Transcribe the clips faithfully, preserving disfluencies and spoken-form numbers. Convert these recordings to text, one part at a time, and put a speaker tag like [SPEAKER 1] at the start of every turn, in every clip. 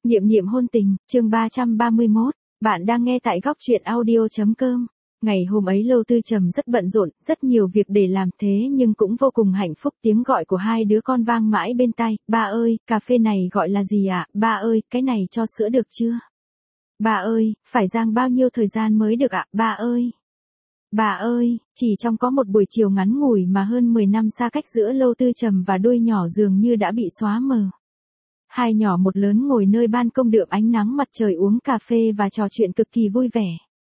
[SPEAKER 1] Niệm niệm hôn tình, chương ba trăm ba mươi mốt, bạn đang nghe tại góc truyện audio.com. Ngày hôm ấy Lâu Tư Trầm rất bận rộn, rất nhiều việc để làm thế nhưng cũng vô cùng hạnh phúc. Tiếng gọi của hai đứa con vang mãi bên tai, ba ơi, cà phê này gọi là gì ạ, à? Ba ơi, cái này cho sữa được chưa? Ba ơi, phải rang bao nhiêu thời gian mới được ạ, à? Ba ơi. Bà ơi, chỉ trong có một buổi chiều ngắn ngủi mà hơn mười năm xa cách giữa Lâu Tư Trầm và đôi nhỏ dường như đã bị xóa mờ. Hai nhỏ một lớn ngồi nơi ban công đượm ánh nắng mặt trời uống cà phê và trò chuyện cực kỳ vui vẻ.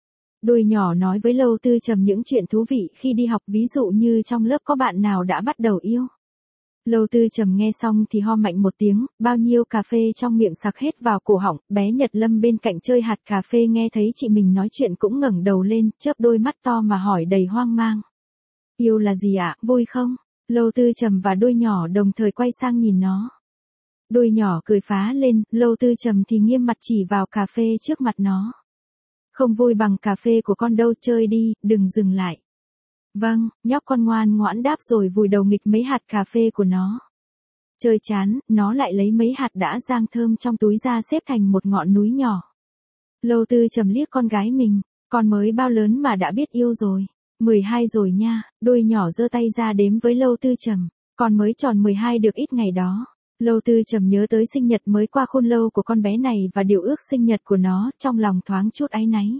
[SPEAKER 1] Đôi nhỏ nói với Lâu Tư Trầm những chuyện thú vị khi đi học, ví dụ như trong lớp có bạn nào đã bắt đầu yêu. Lâu Tư Trầm nghe xong thì ho mạnh một tiếng, bao nhiêu cà phê trong miệng sặc hết vào cổ họng. Bé Nhật Lâm bên cạnh chơi hạt cà phê nghe thấy chị mình nói chuyện cũng ngẩng đầu lên, chớp đôi mắt to mà hỏi đầy hoang mang. Yêu là gì ạ, à? Vui không? Lâu Tư Trầm và đôi nhỏ đồng thời quay sang nhìn nó. Đôi nhỏ cười phá lên, Lâu Tư Trầm thì nghiêm mặt chỉ vào cà phê trước mặt nó. Không vui bằng cà phê của con đâu, chơi đi, đừng dừng lại. Vâng, nhóc con ngoan ngoãn đáp rồi vùi đầu nghịch mấy hạt cà phê của nó. Chơi chán, nó lại lấy mấy hạt đã rang thơm trong túi ra xếp thành một ngọn núi nhỏ. Lâu Tư Trầm liếc con gái mình, con mới bao lớn mà đã biết yêu rồi. mười hai rồi nha, đôi nhỏ giơ tay ra đếm với Lâu Tư Trầm, con mới tròn mười hai được ít ngày đó. Lâu Tư Trầm nhớ tới sinh nhật mới qua khôn lâu của con bé này và điều ước sinh nhật của nó, trong lòng thoáng chút áy náy.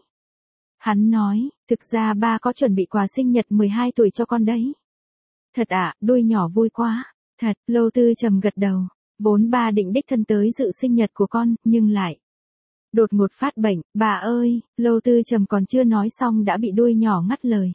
[SPEAKER 1] Hắn nói, thực ra ba có chuẩn bị quà sinh nhật mười hai tuổi cho con đấy. Thật ạ, à, đôi nhỏ vui quá. Thật, Lâu Tư Trầm gật đầu. Vốn ba định đích thân tới dự sinh nhật của con, nhưng lại đột ngột phát bệnh. Bà ơi, Lâu Tư Trầm còn chưa nói xong đã bị đôi nhỏ ngắt lời.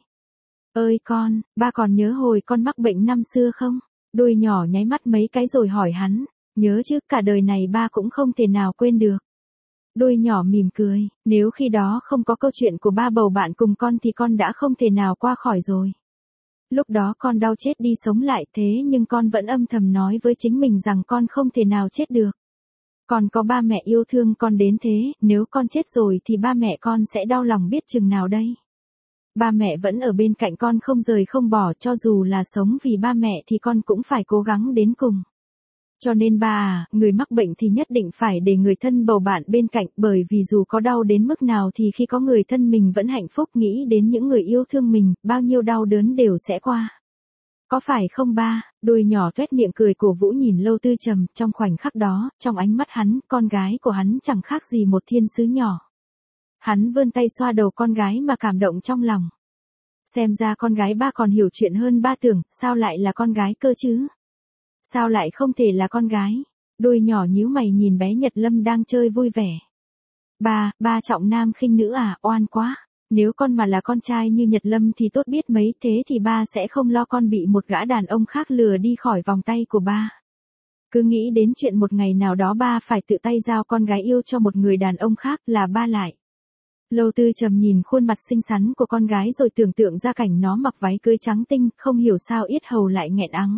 [SPEAKER 1] Ơi con, ba còn nhớ hồi con mắc bệnh năm xưa không? Đôi nhỏ nháy mắt mấy cái rồi hỏi hắn. Nhớ chứ, cả đời này ba cũng không thể nào quên được. Đôi nhỏ mỉm cười, nếu khi đó không có câu chuyện của ba bầu bạn cùng con thì con đã không thể nào qua khỏi rồi. Lúc đó con đau chết đi sống lại thế nhưng con vẫn âm thầm nói với chính mình rằng con không thể nào chết được. Còn có ba mẹ yêu thương con đến thế, nếu con chết rồi thì ba mẹ con sẽ đau lòng biết chừng nào đây. Ba mẹ vẫn ở bên cạnh con không rời không bỏ, cho dù là sống vì ba mẹ thì con cũng phải cố gắng đến cùng. Cho nên ba à, người mắc bệnh thì nhất định phải để người thân bầu bạn bên cạnh, bởi vì dù có đau đến mức nào thì khi có người thân mình vẫn hạnh phúc, nghĩ đến những người yêu thương mình, bao nhiêu đau đớn đều sẽ qua. Có phải không ba? Đôi nhỏ tuét miệng cười cổ vũ nhìn Lâu Tư Trầm, trong khoảnh khắc đó, trong ánh mắt hắn, con gái của hắn chẳng khác gì một thiên sứ nhỏ. Hắn vươn tay xoa đầu con gái mà cảm động trong lòng. Xem ra con gái ba còn hiểu chuyện hơn ba tưởng, sao lại là con gái cơ chứ? Sao lại không thể là con gái? Đôi nhỏ nhíu mày nhìn bé Nhật Lâm đang chơi vui vẻ. Ba, ba trọng nam khinh nữ à, oan quá. Nếu con mà là con trai như Nhật Lâm thì tốt biết mấy, thế thì ba sẽ không lo con bị một gã đàn ông khác lừa đi khỏi vòng tay của ba. Cứ nghĩ đến chuyện một ngày nào đó ba phải tự tay giao con gái yêu cho một người đàn ông khác là ba lại. Lâu Tư Trầm nhìn khuôn mặt xinh xắn của con gái rồi tưởng tượng ra cảnh nó mặc váy cưới trắng tinh, không hiểu sao yết hầu lại nghẹn ắng.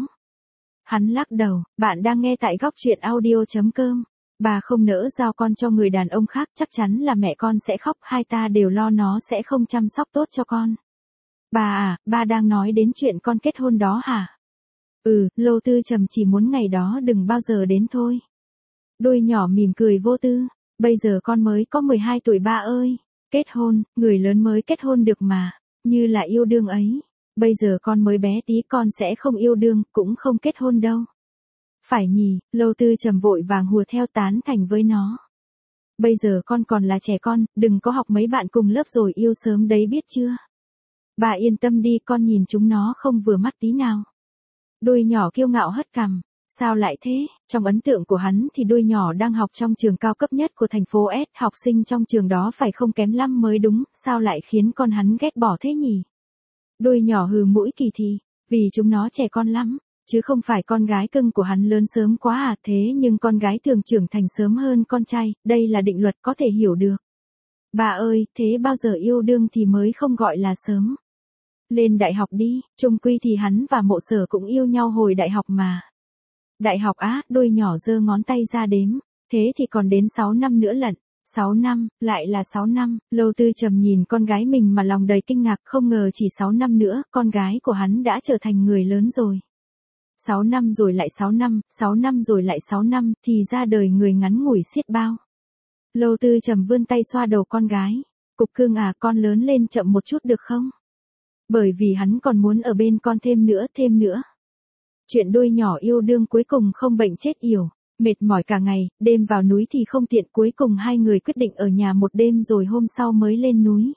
[SPEAKER 1] Hắn lắc đầu, bạn đang nghe tại góc truyện audio.com. Bà không nỡ giao con cho người đàn ông khác, chắc chắn là mẹ con sẽ khóc, hai ta đều lo nó sẽ không chăm sóc tốt cho con. Bà à, ba đang nói đến chuyện con kết hôn đó hả? Ừ, Lâu Tư Trầm chỉ muốn ngày đó đừng bao giờ đến thôi. Đôi nhỏ mỉm cười vô tư, bây giờ con mới có mười hai tuổi ba ơi. Kết hôn, người lớn mới kết hôn được mà, như là yêu đương ấy. Bây giờ con mới bé tí, con sẽ không yêu đương, cũng không kết hôn đâu. Phải nhỉ, Lâu Tư Trầm vội vàng hùa theo tán thành với nó. Bây giờ con còn là trẻ con, đừng có học mấy bạn cùng lớp rồi yêu sớm đấy biết chưa. Bà yên tâm đi, con nhìn chúng nó không vừa mắt tí nào. Đôi nhỏ kiêu ngạo hất cằm. Sao lại thế? Trong ấn tượng của hắn thì đôi nhỏ đang học trong trường cao cấp nhất của thành phố S, học sinh trong trường đó phải không kém lắm mới đúng, sao lại khiến con hắn ghét bỏ thế nhỉ? Đôi nhỏ hừ mũi kỳ thị, vì chúng nó trẻ con lắm, chứ không phải con gái cưng của hắn lớn sớm quá à, thế nhưng con gái thường trưởng thành sớm hơn con trai, đây là định luật có thể hiểu được. Bà ơi, thế bao giờ yêu đương thì mới không gọi là sớm? Lên đại học đi, chung quy thì hắn và Mộ Sở cũng yêu nhau hồi đại học mà. Đại học á, đôi nhỏ giơ ngón tay ra đếm, thế thì còn đến sáu năm nữa lận. sáu năm, lại là sáu năm, Lâu Tư Trầm nhìn con gái mình mà lòng đầy kinh ngạc, không ngờ chỉ sáu năm nữa, con gái của hắn đã trở thành người lớn rồi. sáu năm rồi lại sáu năm, sáu năm rồi lại sáu năm, thì ra đời người ngắn ngủi xiết bao. Lâu Tư Trầm vươn tay xoa đầu con gái. Cục cưng à, con lớn lên chậm một chút được không? Bởi vì hắn còn muốn ở bên con thêm nữa thêm nữa. Chuyện đôi nhỏ yêu đương cuối cùng không bệnh chết yểu. Mệt mỏi cả ngày, đêm vào núi thì không tiện, cuối cùng hai người quyết định ở nhà một đêm rồi hôm sau mới lên núi.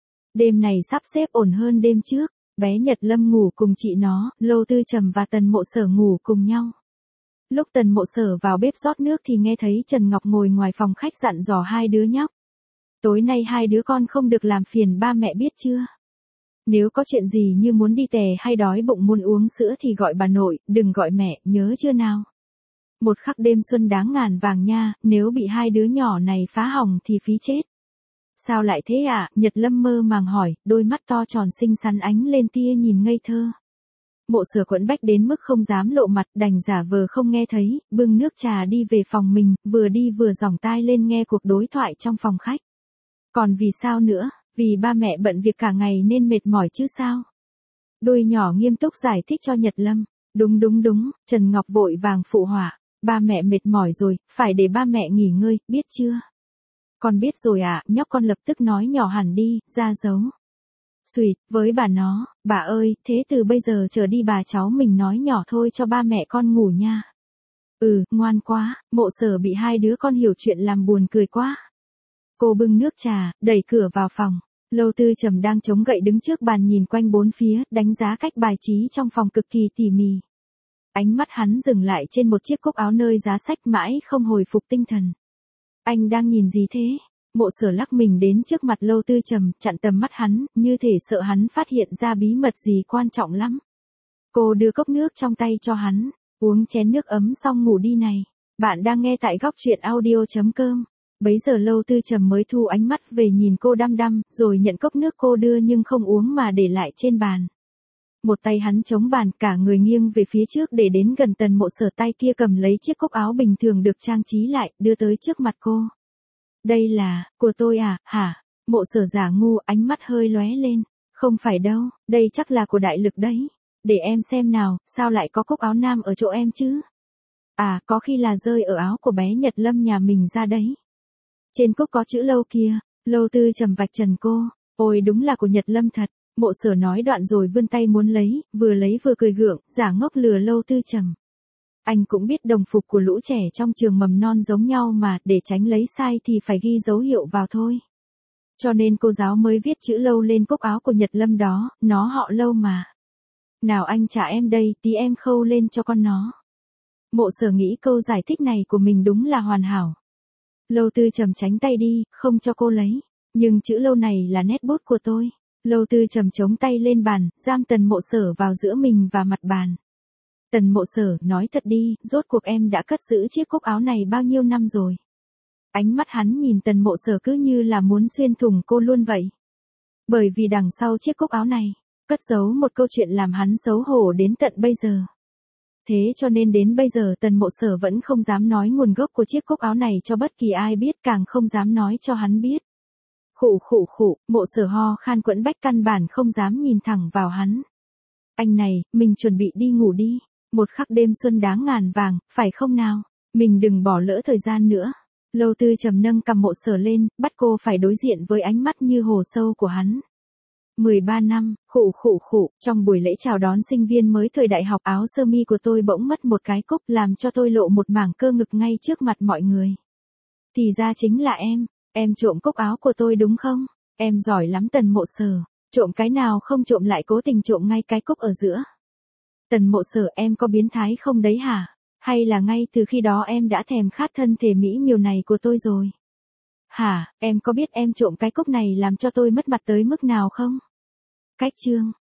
[SPEAKER 1] Đêm này sắp xếp ổn hơn đêm trước, bé Nhật Lâm ngủ cùng chị nó, Lâu Tư Trầm và Tần Mộ Sở ngủ cùng nhau. Lúc Tần Mộ Sở vào bếp rót nước thì nghe thấy Trần Ngọc ngồi ngoài phòng khách dặn dò hai đứa nhóc. Tối nay hai đứa con không được làm phiền ba mẹ biết chưa? Nếu có chuyện gì như muốn đi tè hay đói bụng muốn uống sữa thì gọi bà nội, đừng gọi mẹ, nhớ chưa nào? Một khắc đêm xuân đáng ngàn vàng nha, nếu bị hai đứa nhỏ này phá hỏng thì phí chết. Sao lại thế ạ? À? Nhật Lâm mơ màng hỏi, đôi mắt to tròn xinh xắn ánh lên tia nhìn ngây thơ. Mộ Sở quẫn bách đến mức không dám lộ mặt, đành giả vờ không nghe thấy, bưng nước trà đi về phòng mình, vừa đi vừa giỏng tai lên nghe cuộc đối thoại trong phòng khách. Còn vì sao nữa? Vì ba mẹ bận việc cả ngày nên mệt mỏi chứ sao? Đôi nhỏ nghiêm túc giải thích cho Nhật Lâm. Đúng đúng đúng, Trần Ngọc vội vàng phụ họa. Ba mẹ mệt mỏi rồi, phải để ba mẹ nghỉ ngơi, biết chưa? Con biết rồi ạ, à, nhóc con lập tức nói nhỏ hẳn đi, ra dấu. Xùyt, với bà nó, bà ơi, thế từ bây giờ trở đi bà cháu mình nói nhỏ thôi cho ba mẹ con ngủ nha. Ừ, ngoan quá, Mộ Sở bị hai đứa con hiểu chuyện làm buồn cười quá. Cô bưng nước trà, đẩy cửa vào phòng. Lâu Tư Trầm đang chống gậy đứng trước bàn nhìn quanh bốn phía, đánh giá cách bài trí trong phòng cực kỳ tỉ mỉ. Ánh mắt hắn dừng lại trên một chiếc cúc áo nơi giá sách mãi không hồi phục tinh thần. Anh đang nhìn gì thế? Mộ Sở lắc mình đến trước mặt Lâu Tư Trầm, chặn tầm mắt hắn, như thể sợ hắn phát hiện ra bí mật gì quan trọng lắm. Cô đưa cốc nước trong tay cho hắn, uống chén nước ấm xong ngủ đi này. Bạn đang nghe tại góc truyện audio chấm com. Bấy giờ Lâu Tư Trầm mới thu ánh mắt về nhìn cô đăm đăm, rồi nhận cốc nước cô đưa nhưng không uống mà để lại trên bàn. Một tay hắn chống bàn, cả người nghiêng về phía trước để đến gần Tần Mộ Sở, tay kia cầm lấy chiếc cúc áo bình thường được trang trí lại, đưa tới trước mặt cô. Đây là, của tôi à, hả? Mộ Sở giả ngu, ánh mắt hơi lóe lên. Không phải đâu, đây chắc là của Đại Lực đấy. Để em xem nào, sao lại có cúc áo nam ở chỗ em chứ? À, có khi là rơi ở áo của bé Nhật Lâm nhà mình ra đấy. Trên cúc có chữ Lâu kia, Lâu Tư Trầm vạch trần cô. Ôi đúng là của Nhật Lâm thật. Mộ Sở nói đoạn rồi vươn tay muốn lấy, vừa lấy vừa cười gượng, giả ngốc lừa Lâu Tư Trầm. Anh cũng biết đồng phục của lũ trẻ trong trường mầm non giống nhau mà, để tránh lấy sai thì phải ghi dấu hiệu vào thôi. Cho nên cô giáo mới viết chữ Lâu lên cúc áo của Nhật Lâm đó, nó họ Lâu mà. Nào anh trả em đây, tí em khâu lên cho con nó. Mộ Sở nghĩ câu giải thích này của mình đúng là hoàn hảo. Lâu Tư Trầm tránh tay đi, không cho cô lấy. Nhưng chữ Lâu này là nét bút của tôi. Lâu Tư Trầm chống tay lên bàn, giam Tần Mộ Sở vào giữa mình và mặt bàn. Tần Mộ Sở, nói thật đi, rốt cuộc em đã cất giữ chiếc cúc áo này bao nhiêu năm rồi? Ánh mắt hắn nhìn Tần Mộ Sở cứ như là muốn xuyên thủng cô luôn vậy. Bởi vì đằng sau chiếc cúc áo này, cất giấu một câu chuyện làm hắn xấu hổ đến tận bây giờ. Thế cho nên đến bây giờ Tần Mộ Sở vẫn không dám nói nguồn gốc của chiếc cúc áo này cho bất kỳ ai biết, càng không dám nói cho hắn biết. Khụ khụ khụ, Mộ Sở ho khan quẫn bách căn bản không dám nhìn thẳng vào hắn. Anh này, mình chuẩn bị đi ngủ đi. Một khắc đêm xuân đáng ngàn vàng, phải không nào? Mình đừng bỏ lỡ thời gian nữa. Lâu Tư Trầm nâng cằm Mộ Sở lên, bắt cô phải đối diện với ánh mắt như hồ sâu của hắn. mười ba năm, khụ khụ khụ, trong buổi lễ chào đón sinh viên mới thời đại học, áo sơ mi của tôi bỗng mất một cái cúc, làm cho tôi lộ một mảng cơ ngực ngay trước mặt mọi người. Thì ra chính là em, em trộm cúc áo của tôi đúng không? Em giỏi lắm Tần Mộ Sở, trộm cái nào không trộm lại cố tình trộm ngay cái cúc ở giữa. Tần Mộ Sở, em có biến thái không đấy hả? Hay là ngay từ khi đó em đã thèm khát thân thể mỹ miều này của tôi rồi? Hả, em có biết em trộm cái cúc này làm cho tôi mất mặt tới mức nào không? Cách chương